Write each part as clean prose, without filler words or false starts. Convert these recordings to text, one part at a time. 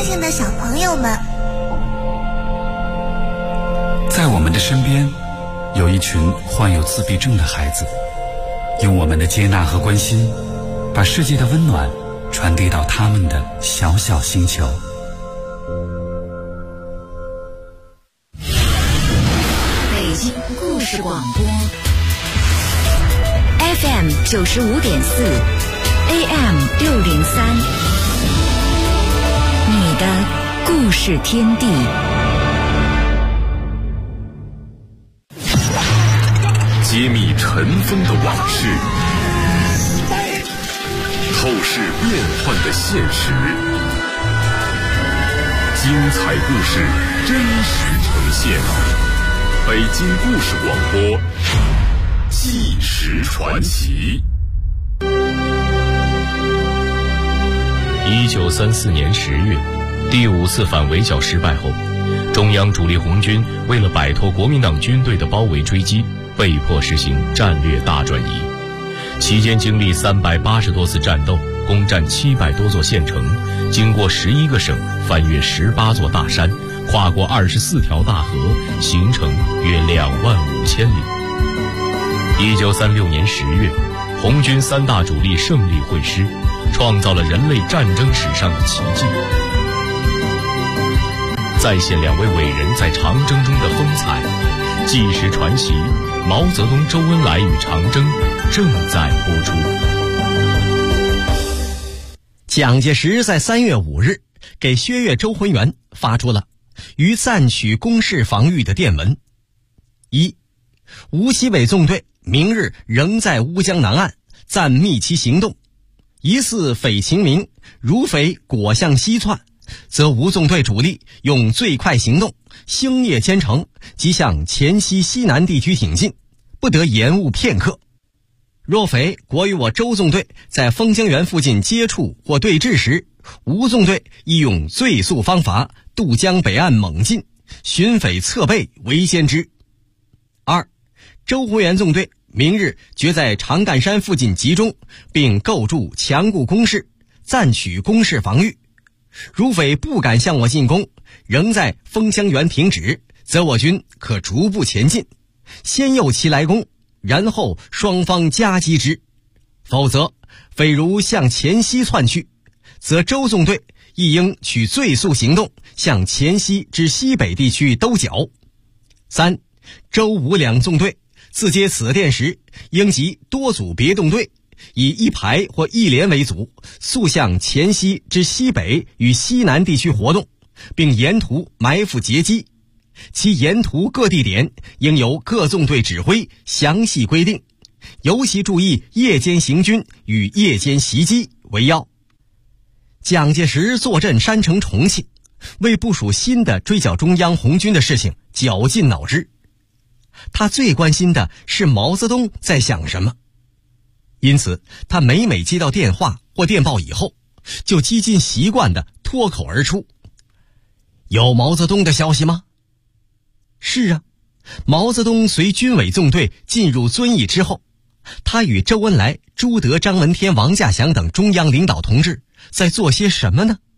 情的小朋友们。 在我们的身边，有一群患有自闭症的孩子，用我们的接纳和关心，把世界的温暖传递到他们的小小星球。 北京故事广播 FM 95.4 AM 603，你的故事天地。 揭秘尘封的往事，透视变幻的现实，精彩故事真实呈现。北京故事广播，纪实传奇。 1934年10月，第5次反围剿失败后，中央主力红军为了摆脱国民党军队的包围追击，被迫实行战略大转移。期间经历380多次战斗，攻占700多座县城，经过11个省，翻越18座大山，跨过24条大河，行程约25000里。1936年10月，红军3大主力胜利会师，创造了人类战争史上的奇迹。再现2位伟人在长征中的风采，纪实传奇毛泽东、周恩来与长征正在播出。 蒋介石在3月5日给薛岳、周浑元发出了于暂取攻势防御的电文。1. 吴锡伟纵队明日仍在乌江南岸，暂密其行动。疑似匪秦明，如匪果向西窜，则吴纵队主力用最快行动，星夜兼程，即向黔西西南地区挺进，不得延误片刻。若匪国与我周纵队在丰江源附近接触或对峙时，吴纵队亦用最速方法渡江北岸猛进，寻匪侧背围歼之。2. 周浑元纵队明日决在长干山附近集中，并构筑强固工事，暂取工事防御。如匪不敢向我进攻，仍在丰江源停止，则我军可逐步前进，先诱其来攻，然后双方夹击之。否则匪如向黔西窜去，则周纵队亦应取最速行动，向黔西之西北地区兜剿。3. 周吴两纵队自接此电时，应集多组别动队，以一排或一连为组，速向黔西之西北与西南地区活动，并沿途埋伏截击。其沿途各地点应由各纵队指挥详细规定，尤其注意夜间行军与夜间袭击为要。蒋介石坐镇山城重庆，为部署新的追剿中央红军的事情绞尽脑汁。他最关心的是毛泽东在想什么，因此他每接到电话或电报以后，就几近习惯地脱口而出：有毛泽东的消息吗？是啊，毛泽东随军委纵队进入遵义之后，他与周恩来、朱德、张闻天、王稼祥等中央领导同志在做些什么呢？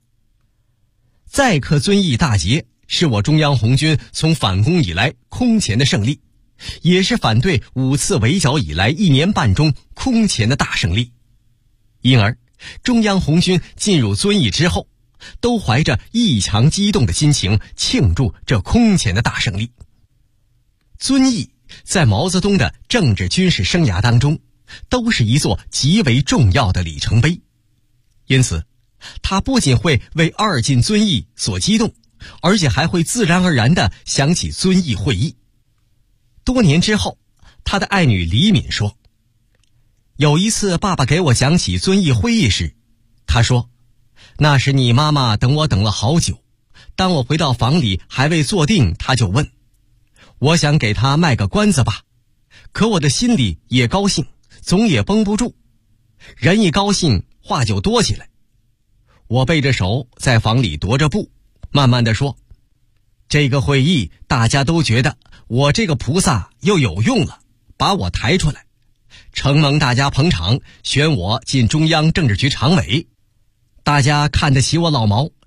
再克遵义大捷是我中央红军从反攻以来空前的胜利，也是反对5次围剿以来1年半中空前的大胜利。因而中央红军进入遵义之后，都怀着异常激动的心情庆祝这空前的大胜利。遵义在毛泽东的政治军事生涯当中，都是一座极为重要的里程碑。因此他不仅会为2进遵义所激动，而且还会自然而然地想起遵义会议。多年之后，他的爱女李敏说，有一次爸爸给我讲起遵义会议时，他说，那时你妈妈等我等了好久，当我回到房里还未坐定，他就问，我想给他卖个关子吧，可我的心里也高兴，总也绷不住，人一高兴话就多起来。我背着手在房里踱着步，慢慢地说，这个会议大家都觉得我这个菩萨又有用了，把我抬出来，承蒙大家捧场，选我进中央政治局常委。大家看得起我老毛，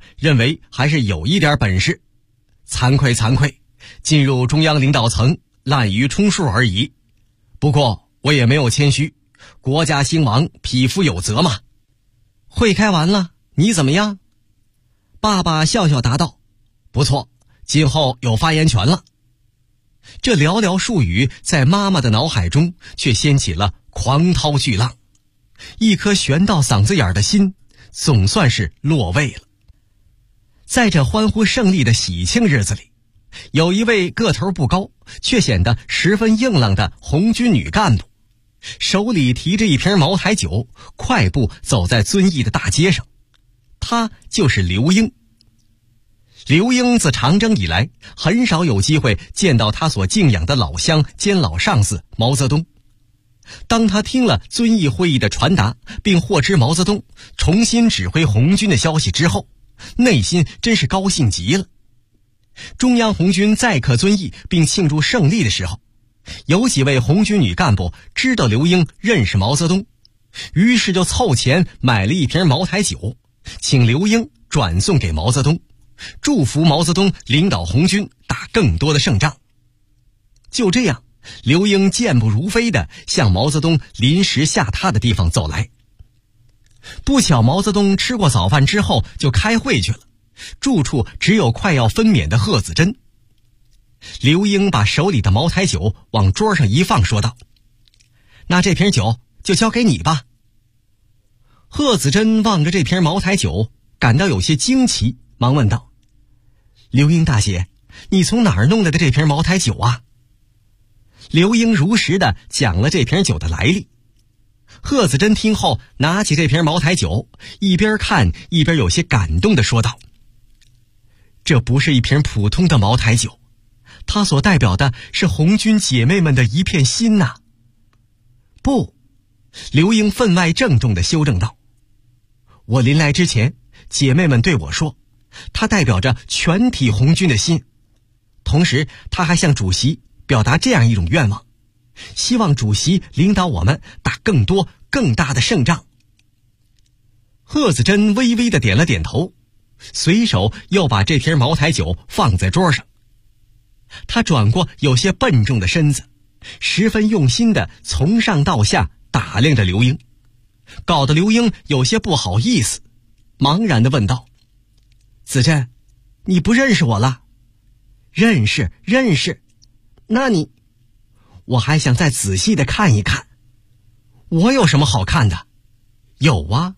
认为还是有一点本事。惭愧，进入中央领导层滥竽充数而已。不过我也没有谦虚，国家兴亡，匹夫有责嘛。会开完了，你怎么样？爸爸笑笑答道：不错，今后有发言权了。这寥寥数语在妈妈的脑海中却掀起了狂涛巨浪，一颗悬到嗓子眼的心总算是落位了。在这欢呼胜利的喜庆日子里，有一位个头不高却显得十分硬朗的红军女干部，手里提着一瓶茅台酒，快步走在遵义的大街上。她就是刘英。刘英自长征以来，很少有机会见到他所敬仰的老乡兼老上司毛泽东。当他听了遵义会议的传达，并获知毛泽东重新指挥红军的消息之后，内心真是高兴极了。中央红军再克遵义并庆祝胜利的时候，有几位红军女干部知道刘英认识毛泽东，于是就凑钱买了一瓶茅台酒，请刘英转送给毛泽东，祝福毛泽东领导红军打更多的胜仗。就这样，刘英健步如飞地向毛泽东临时下榻的地方走来。不巧毛泽东吃过早饭之后就开会去了，住处只有快要分娩的贺子珍。刘英把手里的茅台酒往桌上一放，说道：那这瓶酒就交给你吧。贺子珍望着这瓶茅台酒，感到有些惊奇，忙问道：刘英大姐，你从哪儿弄来的这瓶茅台酒啊？刘英如实地讲了这瓶酒的来历。贺子珍听后拿起这瓶茅台酒，一边看一边有些感动地说道：这不是一瓶普通的茅台酒，它所代表的是红军姐妹们的一片心呐。不，刘英分外郑重地修正道：我临来之前，姐妹们对我说，它代表着全体红军的心。同时他还向主席表达这样一种愿望，希望主席领导我们打更多更大的胜仗。贺子珍微微地点了点头，随手又把这瓶茅台酒放在桌上。他转过有些笨重的身子，十分用心地从上到下打量着刘英，搞得刘英有些不好意思，茫然地问道：子珍，你不认识我了？认识。那你……我还想再仔细地看一看。我有什么好看的？有啊。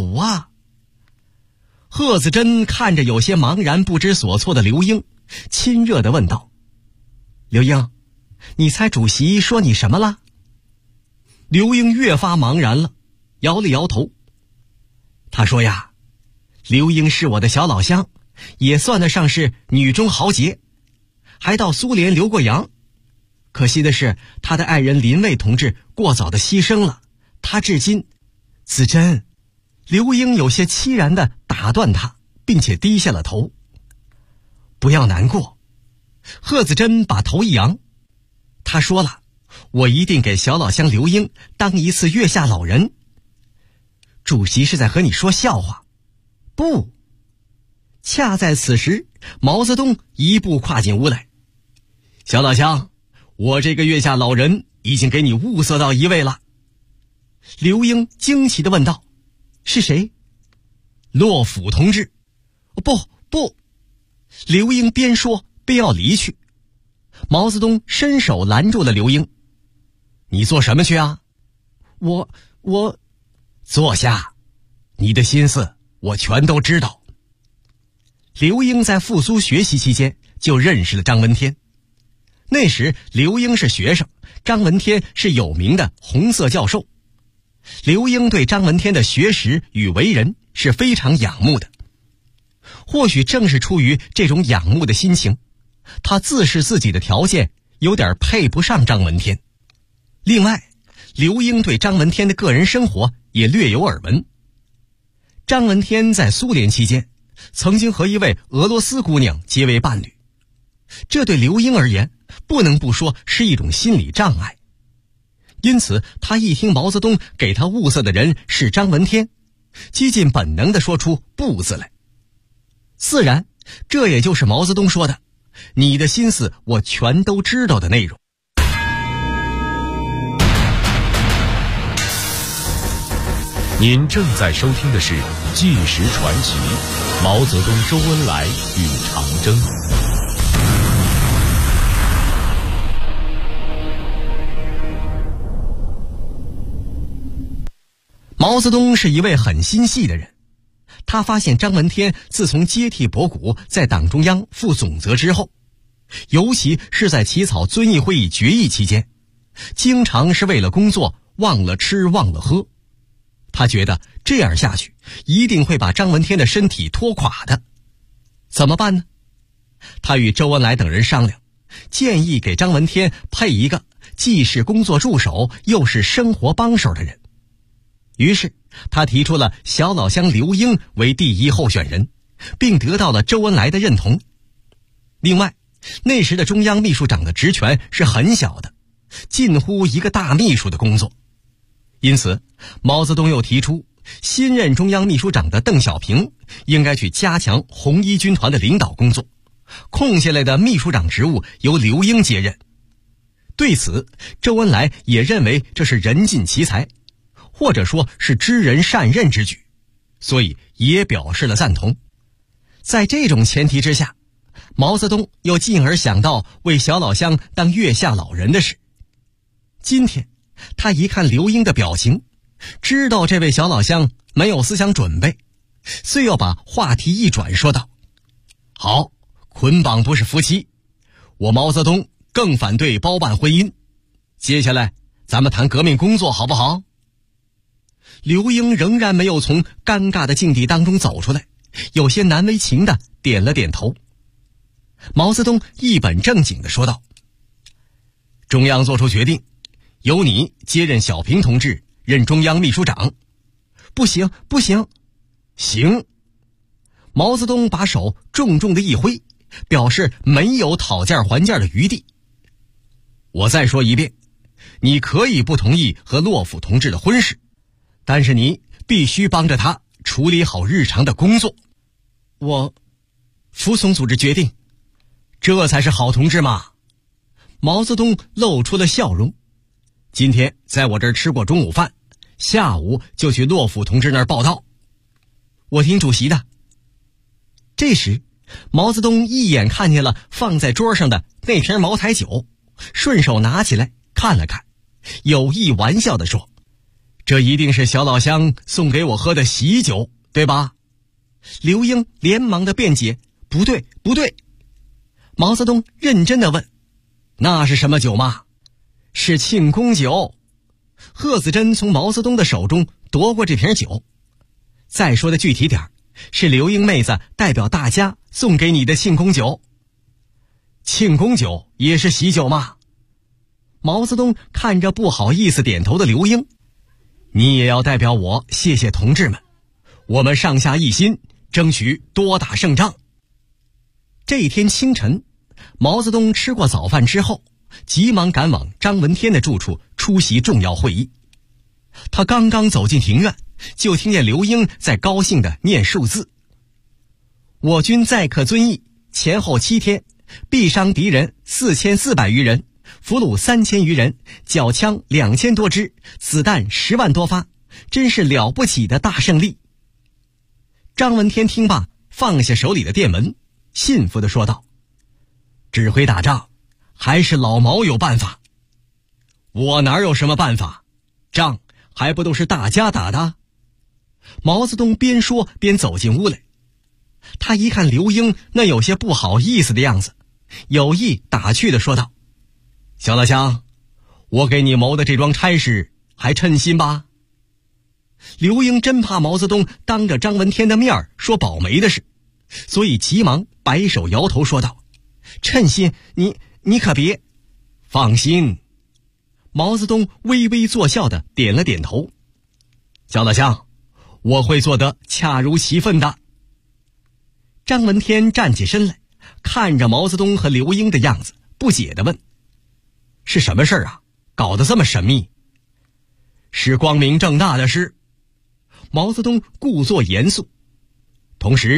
贺子珍看着有些茫然不知所措的刘英，亲热地问道：刘英，你猜主席说你什么了？刘英越发茫然了，摇了摇头。他说呀，刘英是我的小老乡，也算得上是女中豪杰，还到苏联留过洋。可惜的是，他的爱人林卫同志过早的牺牲了，他至今……子珍，刘英有些凄然地打断他，并且低下了头。不要难过。贺子珍把头一扬，他说了，我一定给小老乡刘英当一次月下老人。主席是在和你说笑话。不。恰在此时，毛泽东一步跨进屋来。小老乡，我这个月下老人已经给你物色到一位了。刘英惊奇地问道：是谁？骆甫同志。不。刘英边说边要离去。毛泽东伸手拦住了刘英。你做什么去啊？我坐下，你的心思我全都知道。刘英在复苏学习期间就认识了张闻天。那时刘英是学生，张闻天是有名的红色教授。刘英对张闻天的学识与为人是非常仰慕的。或许正是出于这种仰慕的心情，他自视自己的条件有点配不上张闻天。另外，刘英对张闻天的个人生活也略有耳闻。张闻天在苏联期间曾经和一位俄罗斯姑娘结为伴侣，这对刘英而言不能不说是一种心理障碍。因此他一听毛泽东给他物色的人是张闻天，几近本能地说出不字来。 自然，这也就是毛泽东说的“你的心思我全都知道”的内容。 您正在收听的是《纪实传奇》，毛泽东、周恩来与长征。 毛泽东是一位很心细的人，他发现张闻天自从接替博古在党中央负总责之后，尤其是在起草遵义会议决议期间，经常是为了工作忘了吃忘了喝。他觉得这样下去一定会把张闻天的身体拖垮的。怎么办呢？他与周恩来等人商量，建议给张闻天配一个既是工作助手又是生活帮手的人。于是他提出了小老乡刘英为第一候选人，并得到了周恩来的认同。另外，那时的中央秘书长的职权是很小的，近乎一个大秘书的工作。因此，毛泽东又提出，新任中央秘书长的邓小平应该去加强红一军团的领导工作，空下来的秘书长职务由刘英接任。对此，周恩来也认为这是人尽其才，或者说是知人善任之举，所以也表示了赞同。在这种前提之下，毛泽东又进而想到为小老乡当月下老人的事。今天他一看刘英的表情，知道这位小老乡没有思想准备，遂要把话题一转，说道：好，捆绑不是夫妻，我毛泽东更反对包办婚姻，接下来咱们谈革命工作好不好？刘英仍然没有从尴尬的境地当中走出来，有些难为情地点了点头。毛泽东一本正经地说道：中央做出决定，由你接任小平同志任中央秘书长。不行不行。行。毛泽东把手重重地一挥，表示没有讨价还价的余地。我再说一遍，你可以不同意和骆甫同志的婚事，但是你必须帮着他处理好日常的工作。我服从组织决定。这才是好同志嘛。毛泽东露出了笑容。今天在我这儿吃过中午饭，下午就去骆甫同志那儿报道。我听主席的。这时，毛泽东一眼看见了放在桌上的那瓶茅台酒，顺手拿起来看了看，有意玩笑地说：这一定是小老乡送给我喝的喜酒，对吧？刘英连忙的辩解：不对不对。毛泽东认真地问：那是什么酒吗？是庆功酒。贺子珍从毛泽东的手中夺过这瓶酒。再说的具体点，是刘英妹子代表大家送给你的庆功酒。庆功酒也是喜酒吗？毛泽东看着不好意思点头的刘英：你也要代表我谢谢同志们，我们上下一心，争取多打胜仗。这一天清晨，毛泽东吃过早饭之后，急忙赶往张闻天的住处出席重要会议。他刚刚走进庭院，就听见刘英在高兴地念数字：我军载客遵义，前后7天，毙伤敌人4400余人，俘虏3000余人，缴枪2000多支，子弹10万多发，真是了不起的大胜利。张闻天听罢，放下手里的电文，信服地说道：指挥打仗还是老毛有办法。我哪有什么办法？仗还不都是大家打的？毛泽东边说边走进屋来。他一看刘英那有些不好意思的样子，有意打趣地说道：小老乡，我给你谋的这桩差事还称心吧？刘英真怕毛泽东当着张闻天的面说保媒的事，所以急忙摆手摇头说道：称心，你可别。放心。毛泽东微微作笑地点了点头。小老乡，我会做得恰如其分的。张闻天站起身来，看着毛泽东和刘英的样子，不解地问：是什么事啊？搞得这么神秘？是光明正大的事。毛泽东故作严肃。同时，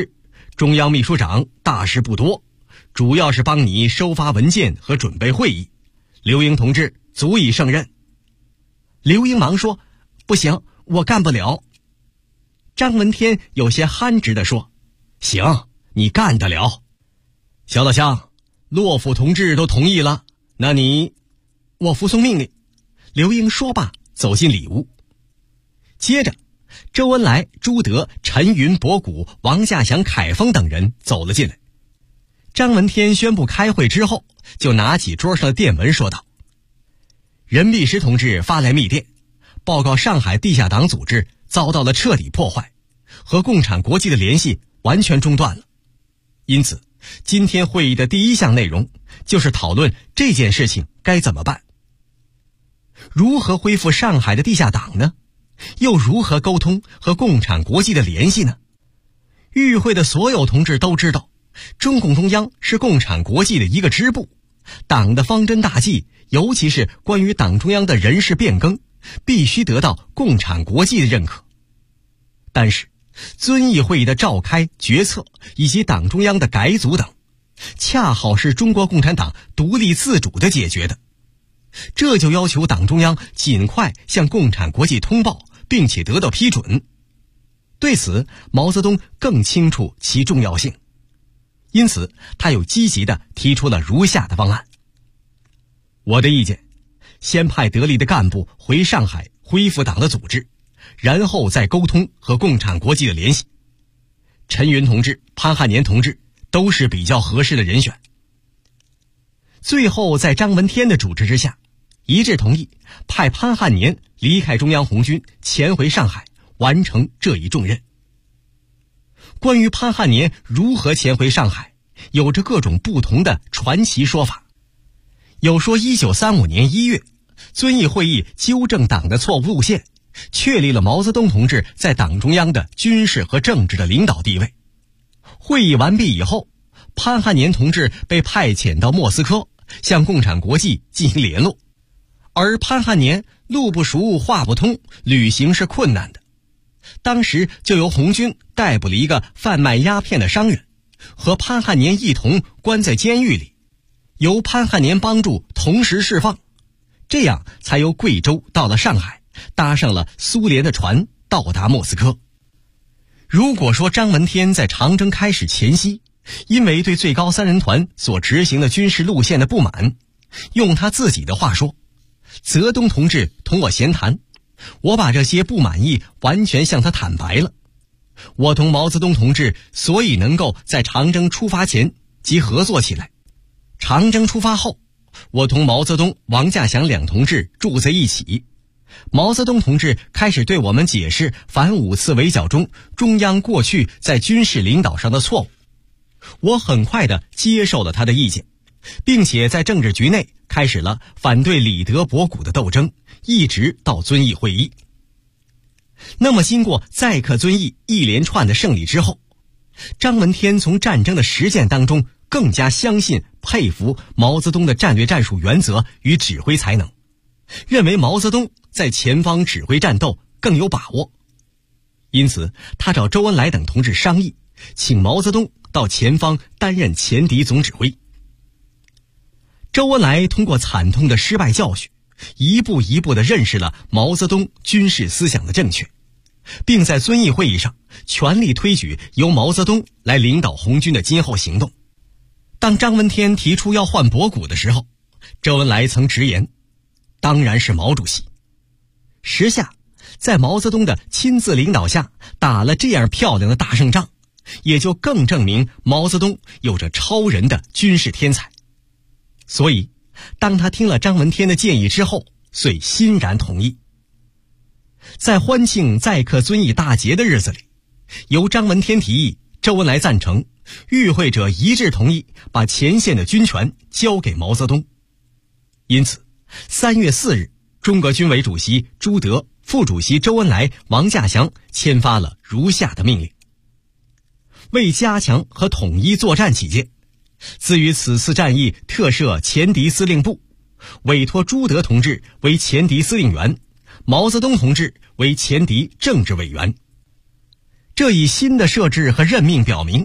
中央秘书长大事不多，主要是帮你收发文件和准备会议。刘英同志足以胜任。刘英忙说：不行，我干不了。张闻天有些憨直地说：行，你干得了。小老乡，骆甫同志都同意了，那你……我服从命令。刘英说罢走进里屋。接着周恩来、朱德、陈云、博古、王稼祥、凯丰等人走了进来。张闻天宣布开会之后，就拿起桌上的电文说道：任弼时同志发来密电，报告上海地下党组织遭到了彻底破坏，和共产国际的联系完全中断了。因此今天会议的第一项内容就是讨论这件事情该怎么办。如何恢复上海的地下党呢？又如何沟通和共产国际的联系呢？与会的所有同志都知道，中共中央是共产国际的一个支部，党的方针大计，尤其是关于党中央的人事变更，必须得到共产国际的认可。但是遵义会议的召开、决策以及党中央的改组等，恰好是中国共产党独立自主的解决的。这就要求党中央尽快向共产国际通报，并且得到批准。对此，毛泽东更清楚其重要性，因此他又积极地提出了如下的方案。我的意见，先派得力的干部回上海恢复党的组织，然后再沟通和共产国际的联系。陈云同志、潘汉年同志都是比较合适的人选。最后在张闻天的主持之下，一致同意派潘汉年离开中央红军，前回上海完成这一重任。关于潘汉年如何前回上海，有着各种不同的传奇说法。有说1935年1月，遵义会议纠正党的错误路线，确立了毛泽东同志在党中央的军事和政治的领导地位。会议完毕以后，潘汉年同志被派遣到莫斯科，向共产国际进行联络，而潘汉年路不熟话不通，旅行是困难的。当时就由红军逮捕了一个贩卖鸦片的商人，和潘汉年一同关在监狱里，由潘汉年帮助同时释放，这样才由贵州到了上海，搭上了苏联的船到达莫斯科。如果说张闻天在长征开始前夕，因为对最高三人团所执行的军事路线的不满，用他自己的话说，泽东同志同我闲谈，我把这些不满意完全向他坦白了。我同毛泽东同志所以能够在长征出发前即合作起来，长征出发后，我同毛泽东、王稼祥两同志住在一起，毛泽东同志开始对我们解释反5次围剿中中央过去在军事领导上的错误。我很快地接受了他的意见，并且在政治局内开始了反对李德、博古的斗争，一直到遵义会议。那么经过再克遵义一连串的胜利之后，张闻天从战争的实践当中更加相信、佩服毛泽东的战略战术原则与指挥才能，认为毛泽东在前方指挥战斗更有把握。因此他找周恩来等同志商议，请毛泽东到前方担任前敌总指挥。周恩来通过惨痛的失败教训，一步一步地认识了毛泽东军事思想的正确，并在遵义会议上全力推举由毛泽东来领导红军的今后行动。当张闻天提出要换博古的时候，周恩来曾直言，当然是毛主席。时下在毛泽东的亲自领导下打了这样漂亮的大胜仗，也就更证明毛泽东有着超人的军事天才。所以当他听了张闻天的建议之后，遂欣然同意。在欢庆再克遵义大捷的日子里，由张闻天提议，周恩来赞成，与会者一致同意把前线的军权交给毛泽东。因此3月4日，中革军委主席朱德、副主席周恩来、王稼祥签发了如下的命令：为加强和统一作战起见，自于此次战役特设前敌司令部，委托朱德同志为前敌司令员，毛泽东同志为前敌政治委员。这一新的设置和任命表明，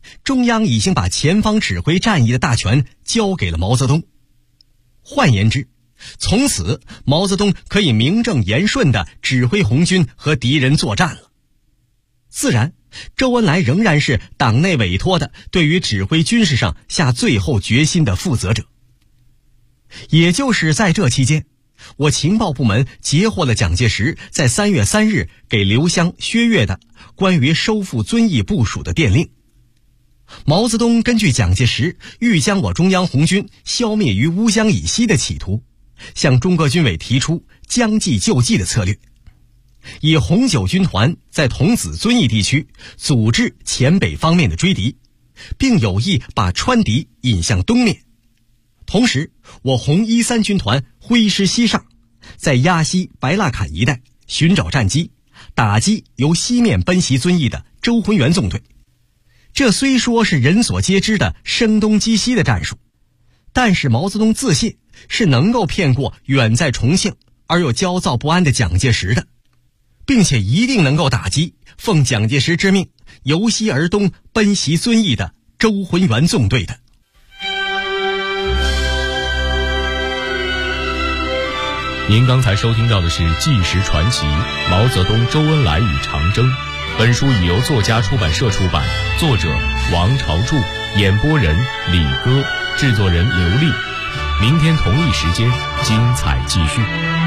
中央已经把前方指挥战役的大权交给了毛泽东。换言之，从此毛泽东可以名正言顺地指挥红军和敌人作战了。自然，周恩来仍然是党内委托的对于指挥军事上下最后决心的负责者。也就是在这期间，我情报部门截获了蒋介石在3月3日给刘湘、薛岳的关于收复遵义部署的电令。毛泽东根据蒋介石欲将我中央红军消灭于乌江以西的企图，向中革军委提出将计就计的策略，以红九军团在桐梓、遵义地区组织黔北方面的追敌，并有意把川敌引向东面。同时，我红13军团挥师西上，在鸭溪、白蜡坎一带寻找战机，打击由西面奔袭遵义的周浑元纵队。这虽说是人所皆知的声东击西的战术，但是毛泽东自信是能够骗过远在重庆而又焦躁不安的蒋介石的，并且一定能够打击奉蒋介石之命由西而东奔袭遵义的周浑元纵队的。 您刚才收听到的是《纪实传奇：毛泽东、周恩来与长征》。本书已由作家出版社出版，作者王朝柱，演播人李歌，制作人刘丽。明天同一时间，精彩继续。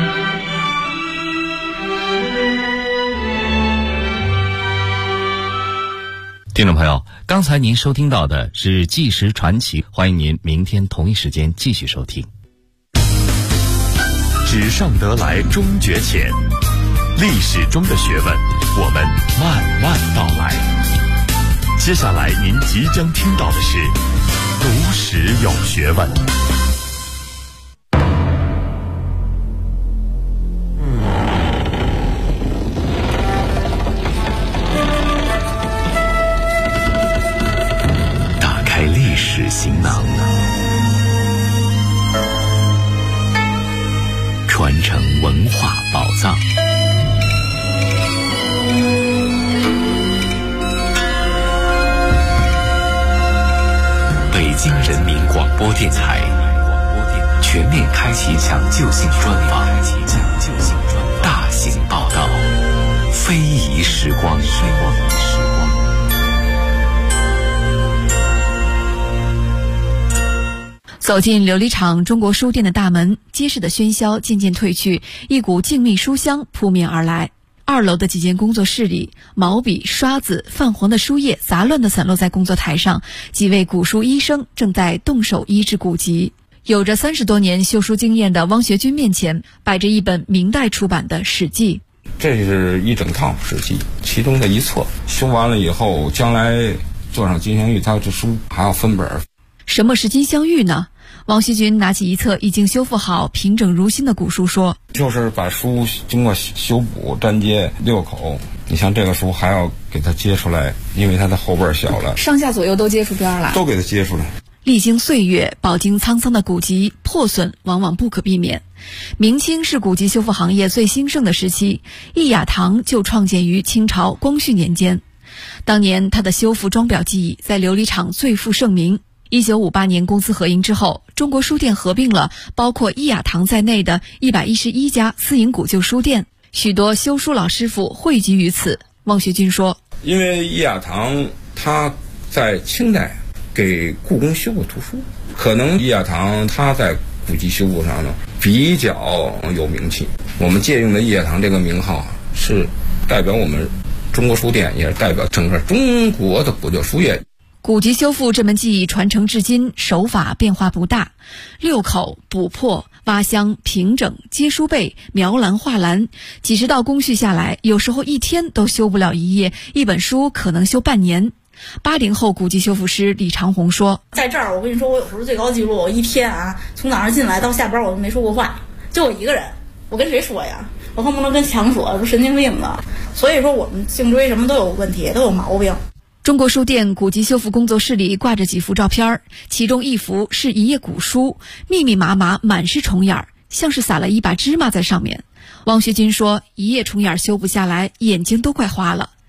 听众朋友，刚才您收听到的是《纪实传奇》，欢迎您明天同一时间继续收听。 纸上得来终觉浅，历史中的学问，我们慢慢道来。接下来您即将听到的是读史有学问。打开历史行囊，传承文化宝藏。北京人民广播电台全面开启抢救性专访，大型报道，非遗时光。 走进琉璃厂中国书店的大门，街市的喧嚣渐渐退去，一股静谧书香扑面而来。2楼的几间工作室里，毛笔、刷子、泛黄的书页杂乱地散落在工作台上，几位古书医生正在动手医治古籍。有着30多年修书经验的汪学军面前摆着一本明代出版的《史记》。 这是一整套《史记》，其中的一册，修完了以后，将来做上金镶玉，它这书还要分本。 什么是金镶玉呢？汪学军拿起一册已经修复好、平整如新的古书说：“ 就是把书经过修补、粘接6口。你像这个书还要给它接出来，因为它的后边小了， 上下左右都接出边来， 都给它接出来。 历经岁月、饱经沧桑的古籍破损往往不可避免。明清是古籍修复行业最兴盛的时期，易雅堂就创建于清朝光绪年间。当年他的修复装裱技艺在琉璃厂最负盛名。1958年公私合营之后，中国书店合并了包括易雅堂在内的111家私营古旧书店，许多修书老师傅汇集于此。汪学军说：“ 因为易雅堂他在清代给故宫修过图书，可能易雅堂他在古籍修复上呢比较有名气。我们借用的易雅堂这个名号是代表我们中国书店，也是代表整个中国的古旧书业。” 古籍修复这门技艺传承至今，手法变化不大，6口、补破、挖箱、平整、接书背、描栏画栏，几十道工序下来，有时候一天都修不了一页，一本书可能修半年。80后古籍修复师李长红说：“ 在这儿，我跟你说，我有时候最高记录，我一天从早上进来到下班，我都没说过话，就我一个人，我跟谁说呀？我恨不能跟墙说，不神经病了。所以说，我们颈椎什么都有问题，都有毛病。” 中国书店古籍修复工作室里挂着几幅照片，其中一幅是一页古书，密密麻麻，满是虫眼，像是撒了一把芝麻在上面。汪学军说，一页虫眼修不下来，眼睛都快花了。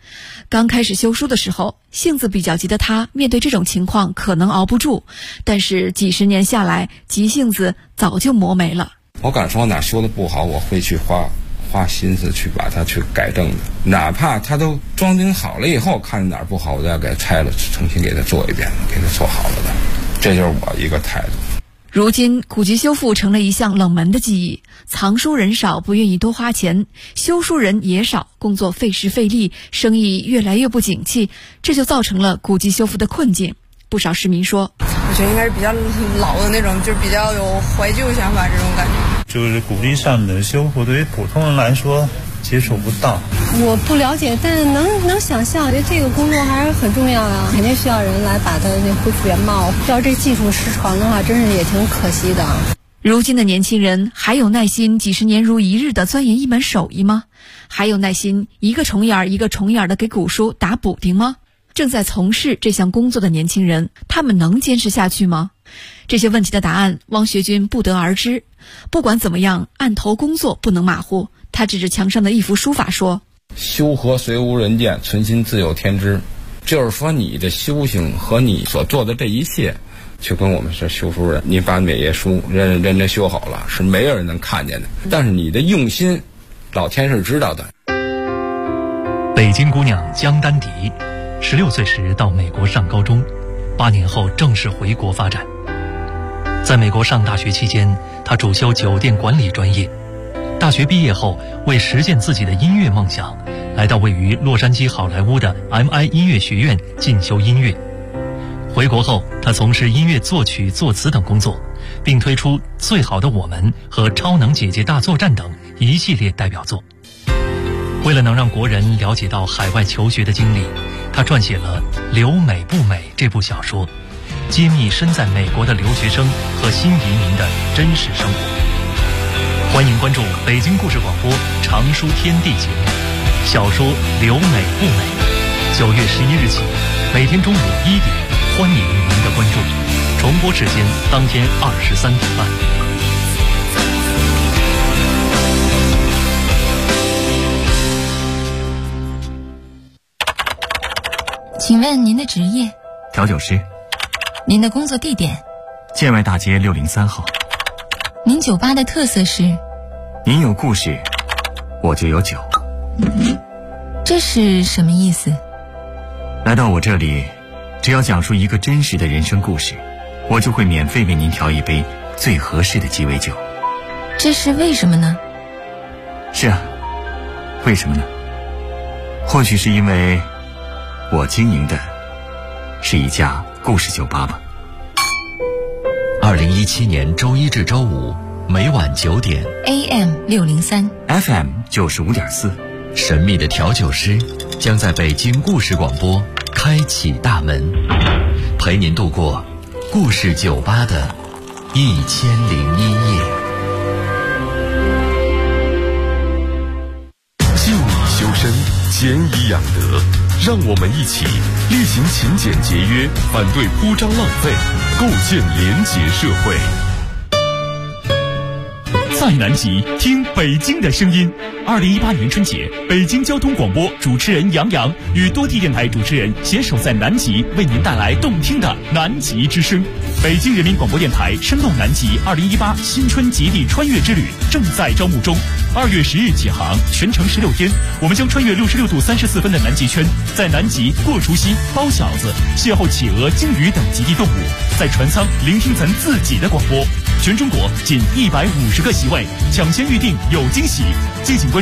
刚开始修书的时候，性子比较急的他，面对这种情况可能熬不住，但是几十年下来，急性子早就磨没了。 我敢说哪修的不好，我会去花心思去把它去改正的，哪怕它都装订好了以后，看哪儿不好，我再给它拆了，重新给它做一遍，给它做好了的，这就是我一个态度。 如今古籍修复成了一项冷门的技艺，藏书人少，不愿意多花钱，修书人也少，工作费时费力，生意越来越不景气，这就造成了古籍修复的困境。不少市民说， 我觉得应该是比较老的那种，就是比较有怀旧想法这种感觉。 就是古籍上的修复对于普通人来说接触不到。 我不了解，但能想象，我觉得这个工作还是很重要呀，肯定需要人来把它恢复原貌。要这技术失传的话，真是也挺可惜的。 如今的年轻人还有耐心几十年如一日的钻研一门手艺吗？还有耐心一个重眼一个重眼的给古书打补丁吗？正在从事这项工作的年轻人，他们能坚持下去吗？这些问题的答案，汪学军不得而知。不管怎么样，案头工作不能马虎。他指着墙上的一幅书法说：“ 修和虽无人见，存心自有天知。”就是说，你的修行和你所做的这一切，就跟我们是修书人，你把每页书认真修好了，是没有人能看见的。但是你的用心，老天是知道的。 北京姑娘江丹迪，16岁时到美国上高中，8年后正式回国发展。在美国上大学期间，她主修酒店管理专业。大学毕业后，为实现自己的音乐梦想，来到位于洛杉矶好莱坞的 MI 音乐学院进修音乐。回国后，她从事音乐作曲、作词等工作，并推出《最好的我们》和《超能姐姐大作战》等一系列代表作。为了能让国人了解到海外求学的经历，她撰写了《留美不美》这部小说，揭秘身在美国的留学生和新移民的真实生活。欢迎关注北京故事广播常书天地节目，小说《留美不美》，9月11日起，每天中午1点，欢迎您的关注。重播时间当天23点半。 请问您的职业？ 调酒师。 您的工作地点？ 建外大街603号。 您酒吧的特色是？ 您有故事，我就有酒。 这是什么意思？ 来到我这里，只要讲述一个真实的人生故事，我就会免费为您调一杯最合适的鸡尾酒。 这是为什么呢？ 是啊，为什么呢？或许是因为我经营的是一家故事酒吧吧。 2017年周一至周五每晚9点 AM 603 FM 95.4， 神秘的调酒师将在北京故事广播开启大门，陪您度过故事酒吧的1001夜。 就以修身，俭以养德，让我们一起力行勤俭节约，反对铺张浪费，构建廉洁社会。 在南极，听北京的声音。2018年春节，北京交通广播主持人杨洋与多地电台主持人携手在南极，为您带来动听的南极之声。北京人民广播电台声动南极2018新春极地穿越之旅正在招募中，2月10日起航，全程16天，我们将穿越66度34分的南极圈，在南极过除夕、包饺子，邂逅企鹅、鲸鱼等极地动物，在船舱聆听咱自己的广播。全中国仅150个席位，抢先预定有惊喜，敬请关注